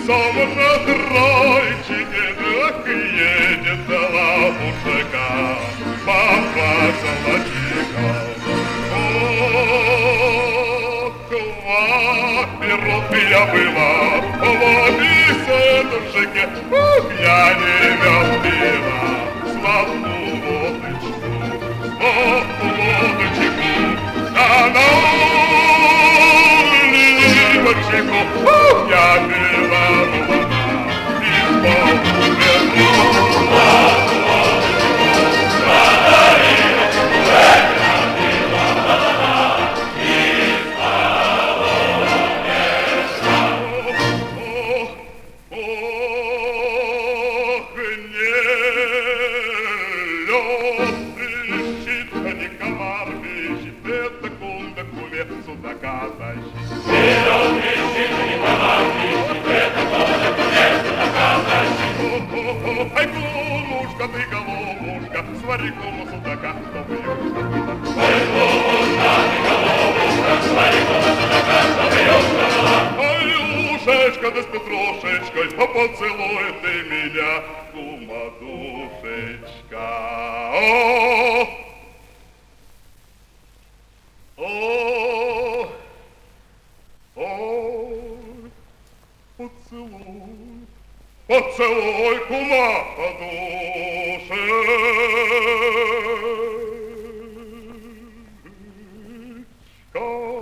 самом тройчике, ах, едет лапушка, папа золотика. Ох, во-первых, я была в беседушке, ух, я не любила славную лодочку, ох, лодочку, да на ливочку, ух, я была молода, и полувернула лодочку, да на ливочку, я была молода, и полувернула. Ох, не лед, не комар, ищет, это кунда куле, судака тащит. Ай, кумушка, ты головушка, свари куму судака, чтобы ее была. Ай, кумушка, ты головушка, свари куму судака, чтобы ее была. Ай, ушечка, да с петрушечкой, поцелуй ты меня, кума душечка. Поцелуй, поцелуй, кума, подушечка.